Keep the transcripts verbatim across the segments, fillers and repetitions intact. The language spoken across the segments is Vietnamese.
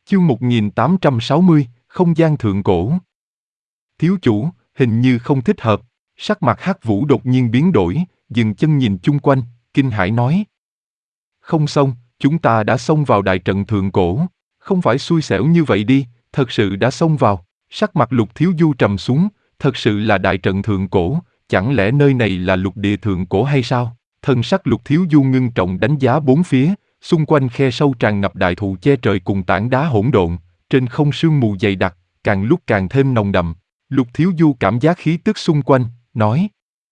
Chương một nghìn tám trăm sáu mươi, không gian thượng cổ. Thiếu chủ, hình như không thích hợp. Sắc mặt Hắc Vũ đột nhiên biến đổi, dừng chân nhìn chung quanh, kinh hãi nói. Không xong, chúng ta đã xông vào đại trận thượng cổ. Không phải xui xẻo như vậy đi, thật sự đã xông vào. Sắc mặt Lục Thiếu Du trầm xuống, thật sự là đại trận thượng cổ, chẳng lẽ nơi này là lục địa thượng cổ hay sao? Thân sắc Lục Thiếu Du ngưng trọng đánh giá bốn phía, xung quanh khe sâu tràn ngập đại thụ che trời cùng tảng đá hỗn độn, trên không sương mù dày đặc, càng lúc càng thêm nồng đậm. Lục Thiếu Du cảm giác khí tức xung quanh, nói.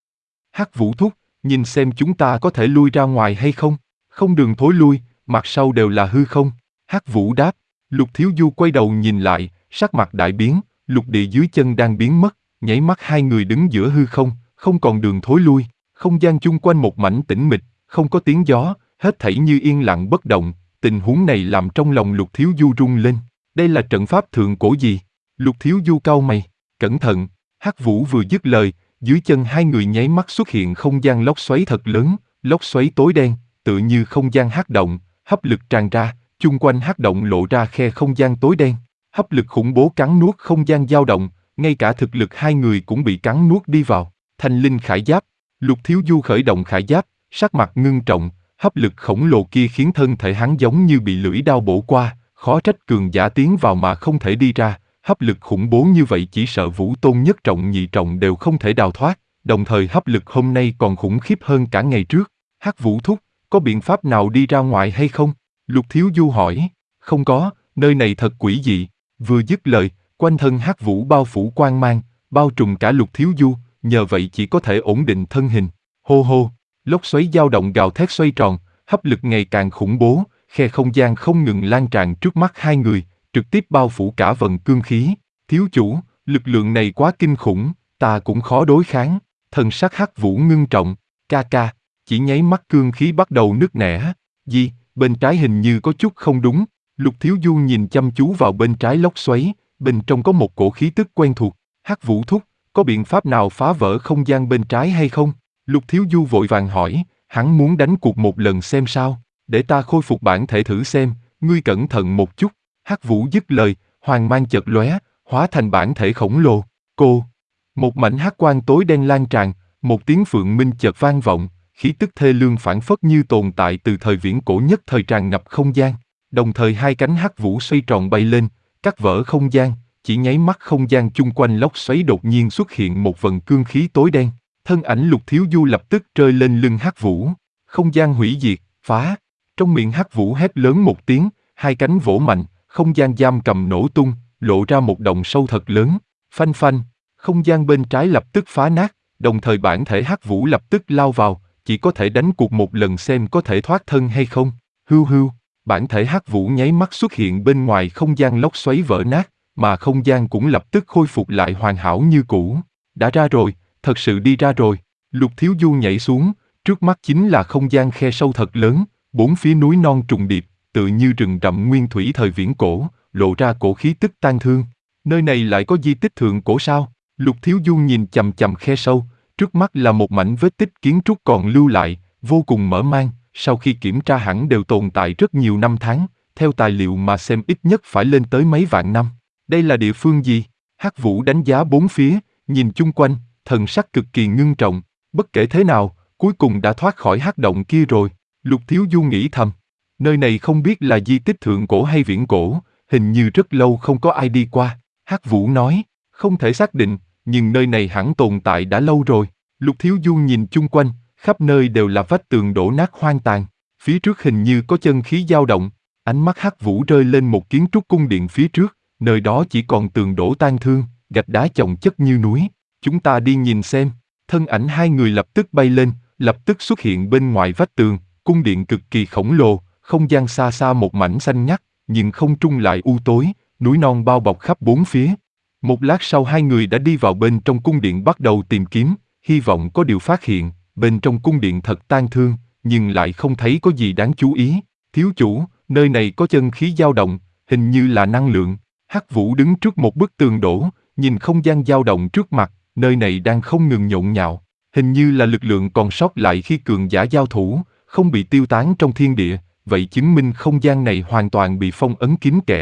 Hắc Vũ thúc, nhìn xem chúng ta có thể lui ra ngoài hay không? Không đường thối lui, mặt sau đều là hư không. Hắc Vũ đáp. Lục Thiếu Du quay đầu nhìn lại, sắc mặt đại biến, lục địa dưới chân đang biến mất, nháy mắt hai người đứng giữa hư không, không còn đường thối lui. Không gian chung quanh một mảnh tĩnh mịch, không có tiếng gió, hết thảy như yên lặng bất động. Tình huống này làm trong lòng Lục Thiếu Du rung lên. Đây là trận pháp thượng cổ gì? Lục Thiếu Du cau mày. Cẩn thận. Hắc Vũ vừa dứt lời, dưới chân hai người nháy mắt xuất hiện không gian lốc xoáy thật lớn, lốc xoáy tối đen, tựa như không gian hắc động, hấp lực tràn ra, chung quanh hắc động lộ ra khe không gian tối đen, hấp lực khủng bố cắn nuốt không gian dao động, ngay cả thực lực hai người cũng bị cắn nuốt đi vào. Thanh linh khải giáp. Lục Thiếu Du khởi động khải giáp, sắc mặt ngưng trọng, hấp lực khổng lồ kia khiến thân thể hắn giống như bị lưỡi dao bổ qua, khó trách cường giả tiến vào mà không thể đi ra. Hấp lực khủng bố như vậy chỉ sợ Vũ Tôn nhất trọng nhị trọng đều không thể đào thoát, đồng thời hấp lực hôm nay còn khủng khiếp hơn cả ngày trước. Hắc Vũ thúc, có biện pháp nào đi ra ngoài hay không? Lục Thiếu Du hỏi. Không có, nơi này thật quỷ dị. Vừa dứt lời, quanh thân Hắc Vũ bao phủ quang mang, bao trùm cả Lục Thiếu Du, nhờ vậy chỉ có thể ổn định thân hình. Hô hô, lốc xoáy dao động gào thét xoay tròn, hấp lực ngày càng khủng bố, khe không gian không ngừng lan tràn trước mắt hai người, trực tiếp bao phủ cả vần cương khí. Thiếu chủ, lực lượng này quá kinh khủng, ta cũng khó đối kháng. Thần sắc Hắc Vũ ngưng trọng. Ca ca, chỉ nháy mắt cương khí bắt đầu nứt nẻ. Gì, bên trái hình như có chút không đúng. Lục Thiếu Du nhìn chăm chú vào bên trái lốc xoáy, bên trong có một cổ khí tức quen thuộc. Hắc Vũ thúc, có biện pháp nào phá vỡ không gian bên trái hay không? Lục Thiếu Du vội vàng hỏi, hắn muốn đánh cuộc một lần xem sao. Để ta khôi phục bản thể thử xem, ngươi cẩn thận một chút. Hắc Vũ dứt lời, hoàng mang chợt lóe, hóa thành bản thể khổng lồ. Cô, một mảnh hắc quang tối đen lan tràn, một tiếng phượng minh chợt vang vọng, khí tức thê lương phảng phất như tồn tại từ thời viễn cổ nhất thời tràn ngập không gian. Đồng thời hai cánh Hắc Vũ xoay tròn bay lên, cắt vỡ không gian, chỉ nháy mắt không gian chung quanh lốc xoáy đột nhiên xuất hiện một vần cương khí tối đen. Thân ảnh Lục Thiếu Du lập tức rơi lên lưng Hắc Vũ. Không gian hủy diệt, phá. Trong miệng Hắc Vũ hét lớn một tiếng, hai cánh vỗ mạnh, không gian giam cầm nổ tung, lộ ra một động sâu thật lớn. Phanh phanh, không gian bên trái lập tức phá nát, đồng thời bản thể Hắc Vũ lập tức lao vào, chỉ có thể đánh cuộc một lần xem có thể thoát thân hay không. Hưu hưu, bản thể Hắc Vũ nháy mắt xuất hiện bên ngoài không gian lốc xoáy vỡ nát, mà không gian cũng lập tức khôi phục lại hoàn hảo như cũ. Đã ra rồi, thật sự đi ra rồi. Lục Thiếu Du nhảy xuống, trước mắt chính là không gian khe sâu thật lớn, bốn phía núi non trùng điệp, tự như rừng rậm nguyên thủy thời viễn cổ, lộ ra cổ khí tức tang thương. Nơi này lại có di tích thượng cổ sao? Lục Thiếu Du nhìn chằm chằm khe sâu, trước mắt là một mảnh vết tích kiến trúc còn lưu lại, vô cùng mở mang, sau khi kiểm tra hẳn đều tồn tại rất nhiều năm tháng, theo tài liệu mà xem ít nhất phải lên tới mấy vạn năm. Đây là địa phương gì? Hắc Vũ đánh giá bốn phía, nhìn chung quanh, thần sắc cực kỳ ngưng trọng, bất kể thế nào, cuối cùng đã thoát khỏi hắc động kia rồi. Lục Thiếu Du nghĩ thầm, nơi này không biết là di tích thượng cổ hay viễn cổ, hình như rất lâu không có ai đi qua. Hắc Vũ nói, không thể xác định, nhưng nơi này hẳn tồn tại đã lâu rồi. Lục Thiếu Du nhìn chung quanh, khắp nơi đều là vách tường đổ nát hoang tàn, phía trước hình như có chân khí dao động. Ánh mắt Hắc Vũ rơi lên một kiến trúc cung điện phía trước, nơi đó chỉ còn tường đổ tan thương, gạch đá chồng chất như núi. Chúng ta đi nhìn xem. Thân ảnh hai người lập tức bay lên, lập tức xuất hiện bên ngoài vách tường, cung điện cực kỳ khổng lồ, không gian xa xa một mảnh xanh ngắt, nhưng không trung lại u tối, núi non bao bọc khắp bốn phía. Một lát sau hai người đã đi vào bên trong cung điện bắt đầu tìm kiếm, hy vọng có điều phát hiện. Bên trong cung điện thật tang thương, nhưng lại không thấy có gì đáng chú ý. Thiếu chủ, nơi này có chân khí dao động, hình như là năng lượng. Hắc Vũ đứng trước một bức tường đổ, nhìn không gian dao động trước mặt, nơi này đang không ngừng nhộn nhạo. Hình như là lực lượng còn sót lại khi cường giả giao thủ, không bị tiêu tán trong thiên địa, vậy chứng minh không gian này hoàn toàn bị phong ấn kín kẽ,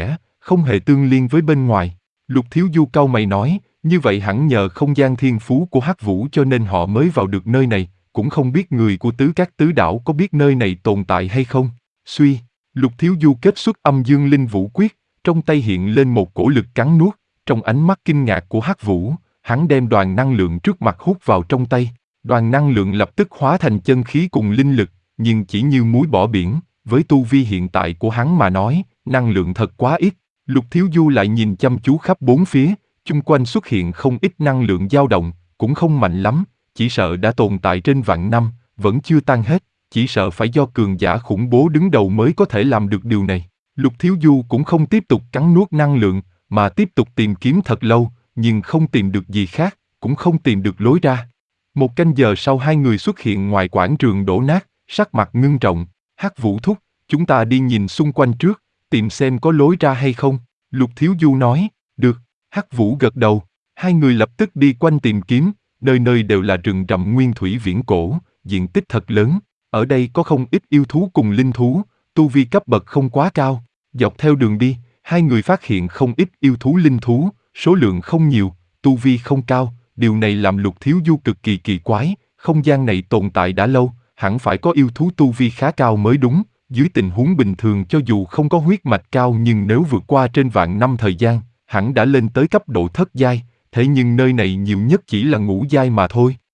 không hề tương liên với bên ngoài. Lục Thiếu Du cau mày nói, như vậy hẳn nhờ không gian thiên phú của Hắc Vũ cho nên họ mới vào được nơi này, cũng không biết người của tứ các tứ đảo có biết nơi này tồn tại hay không. Suy, Lục Thiếu Du kết xuất âm dương linh vũ quyết, trong tay hiện lên một cổ lực cắn nuốt, trong ánh mắt kinh ngạc của Hắc Vũ, hắn đem đoàn năng lượng trước mặt hút vào trong tay. Đoàn năng lượng lập tức hóa thành chân khí cùng linh lực, nhưng chỉ như muối bỏ biển, với tu vi hiện tại của hắn mà nói, năng lượng thật quá ít. Lục Thiếu Du lại nhìn chăm chú khắp bốn phía, chung quanh xuất hiện không ít năng lượng dao động, cũng không mạnh lắm, chỉ sợ đã tồn tại trên vạn năm, vẫn chưa tan hết, chỉ sợ phải do cường giả khủng bố đứng đầu mới có thể làm được điều này. Lục Thiếu Du cũng không tiếp tục cắn nuốt năng lượng, mà tiếp tục tìm kiếm thật lâu, nhưng không tìm được gì khác, cũng không tìm được lối ra. Một canh giờ sau hai người xuất hiện ngoài quảng trường đổ nát, sắc mặt ngưng trọng. Hắc Vũ thúc, chúng ta đi nhìn xung quanh trước, tìm xem có lối ra hay không. Lục Thiếu Du nói, được. Hắc Vũ gật đầu. Hai người lập tức đi quanh tìm kiếm, nơi nơi đều là rừng rậm nguyên thủy viễn cổ, diện tích thật lớn. Ở đây có không ít yêu thú cùng linh thú, tu vi cấp bậc không quá cao. Dọc theo đường đi, hai người phát hiện không ít yêu thú linh thú, số lượng không nhiều, tu vi không cao. Điều này làm Lục Thiếu Du cực kỳ kỳ quái, không gian này tồn tại đã lâu, hẳn phải có yêu thú tu vi khá cao mới đúng. Dưới tình huống bình thường cho dù không có huyết mạch cao nhưng nếu vượt qua trên vạn năm thời gian, hẳn đã lên tới cấp độ thất giai, thế nhưng nơi này nhiều nhất chỉ là ngũ giai mà thôi.